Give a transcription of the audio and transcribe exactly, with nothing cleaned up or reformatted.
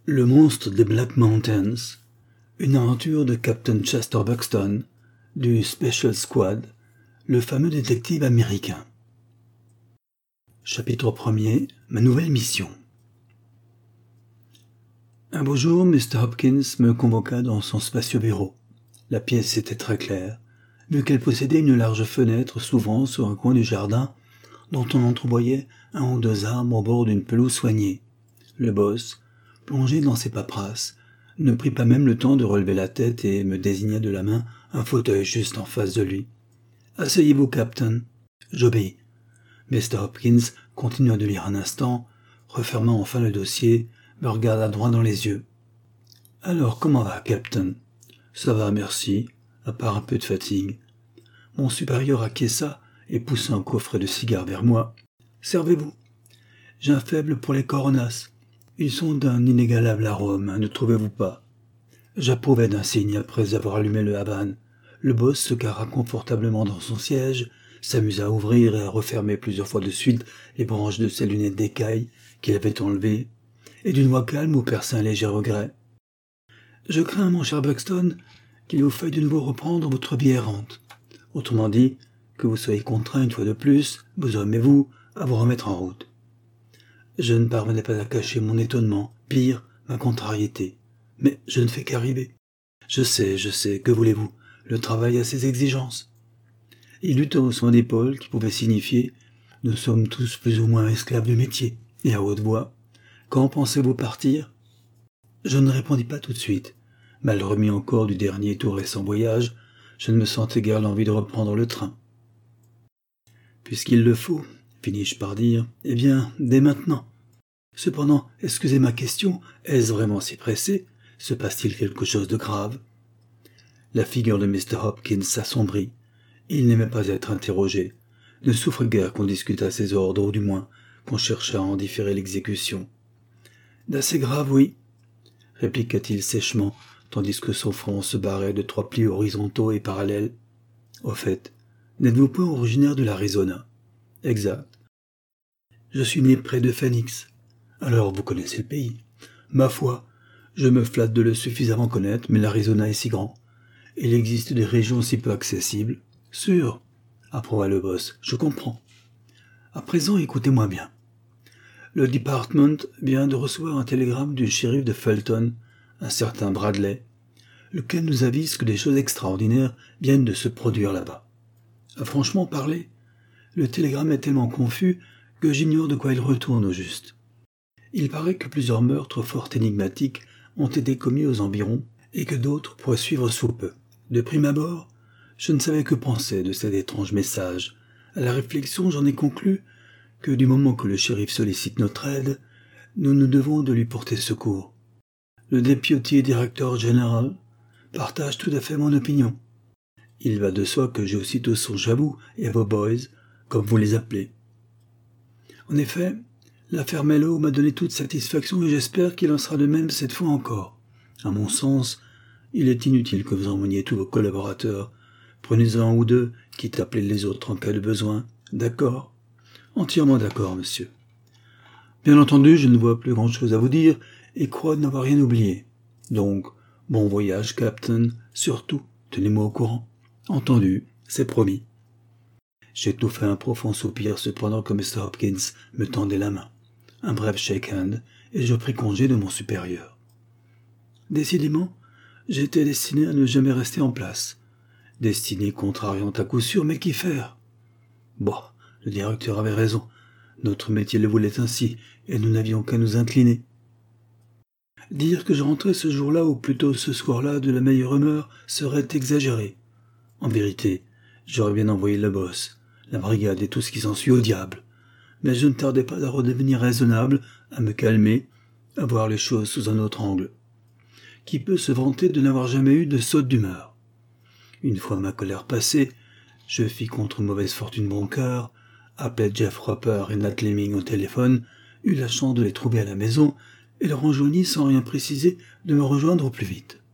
Le monstre des Black Mountains, une aventure de Captain Chester Buxton, du Special Squad, le fameux détective américain. Chapitre premier. Ma nouvelle mission. Un beau jour, mister Hopkins me convoqua dans son spacieux bureau. La pièce était très claire, vu qu'elle possédait une large fenêtre s'ouvrant sur un coin du jardin, dont on entrevoyait un ou deux arbres au bord d'une pelouse soignée. Le boss, plongé dans ses paperasses, ne prit pas même le temps de relever la tête et me désigna de la main un fauteuil juste en face de lui. « Asseyez-vous, Captain. » J'obéis. mister Hopkins continua de lire un instant, refermant enfin le dossier, me regarda droit dans les yeux. « Alors, comment va, Captain ?»« Ça va, merci, à part un peu de fatigue. » Mon supérieur acquiesça et poussa un coffret de cigares vers moi. « Servez-vous. J'ai un faible pour les coronas. Ils sont d'un inégalable arôme, ne trouvez-vous pas ?» J'approuvai d'un signe après avoir allumé le Havane. Le boss se carra confortablement dans son siège, s'amusa à ouvrir et à refermer plusieurs fois de suite les branches de ses lunettes d'écaille qu'il avait enlevées, et d'une voix calme où perçait un léger regret. « Je crains, mon cher Buxton, qu'il vous faille de nouveau reprendre votre vie errante. Autrement dit, que vous soyez contraint une fois de plus, vous hommes et vous, à vous remettre en route. » Je ne parvenais pas à cacher mon étonnement, pire, ma contrariété. Mais je ne fais qu'arriver. Je sais, je sais, que voulez-vous, le travail a ses exigences. Il eut un haussement d'épaule qui pouvait signifier « Nous sommes tous plus ou moins esclaves du métier », et à haute voix « Quand pensez-vous partir ?» Je ne répondis pas tout de suite. Mal remis encore du dernier tout récent voyage, je ne me sentais guère l'envie de reprendre le train. « Puisqu'il le faut, » finis-je par dire, « eh bien, dès maintenant. Cependant, excusez ma question, est-ce vraiment si pressé? Se passe-t-il quelque chose de grave ?» La figure de mister Hopkins s'assombrit. Il n'aimait pas être interrogé, ne souffre guère qu'on discutât ses ordres, ou du moins qu'on cherchât à en différer l'exécution. « D'assez grave, oui, » répliqua-t-il sèchement, tandis que son front se barrait de trois plis horizontaux et parallèles. « Au fait, n'êtes-vous point originaire de l'Arizona ?»« Exact. Je suis né près de Phoenix. Alors vous connaissez le pays. Ma foi, je me flatte de le suffisamment connaître, mais l'Arizona est si grand. Il existe des régions si peu accessibles. »« Sûr, » approuva le boss, « je comprends. À présent, écoutez-moi bien. Le département vient de recevoir un télégramme du shérif de Fulton, un certain Bradley, lequel nous avise que des choses extraordinaires viennent de se produire là-bas. À franchement parler, le télégramme est tellement confus que j'ignore de quoi il retourne au juste. Il paraît que plusieurs meurtres fort énigmatiques ont été commis aux environs et que d'autres pourraient suivre sous peu. De prime abord, je ne savais que penser de cet étrange message. À la réflexion, j'en ai conclu que du moment que le shérif sollicite notre aide, nous nous devons de lui porter secours. Le deputy directeur général partage tout à fait mon opinion. Il va de soi que j'ai aussitôt songé à vous et à vos boys, comme vous les appelez. En effet, l'affaire Mello m'a donné toute satisfaction et j'espère qu'il en sera de même cette fois encore. À mon sens, il est inutile que vous emmeniez tous vos collaborateurs. Prenez-en un ou deux, quitte à appeler les autres en cas de besoin. D'accord ? Entièrement d'accord, monsieur. Bien entendu, je ne vois plus grand-chose à vous dire et crois n'avoir rien oublié. Donc, bon voyage, Captain. Surtout, tenez-moi au courant. Entendu, c'est promis. J'étouffai un profond soupir cependant que mister Hopkins me tendait la main. Un bref shake-hand, et je pris congé de mon supérieur. Décidément, j'étais destiné à ne jamais rester en place. Destinée contrariante à coup sûr, mais qu'y faire? Bon, le directeur avait raison. Notre métier le voulait ainsi, et nous n'avions qu'à nous incliner. Dire que je rentrais ce jour-là, ou plutôt ce soir-là, de la meilleure humeur, serait exagéré. En vérité, j'aurais bien envoyé le boss, la brigade et tout ce qui s'ensuit au diable. Mais je ne tardais pas à redevenir raisonnable, à me calmer, à voir les choses sous un autre angle. Qui peut se vanter de n'avoir jamais eu de saute d'humeur? Une fois ma colère passée, je fis contre une mauvaise fortune bon cœur, appelai Jeff Roper et Nat Lemming au téléphone, eut la chance de les trouver à la maison, et leur enjoignis sans rien préciser de me rejoindre au plus vite.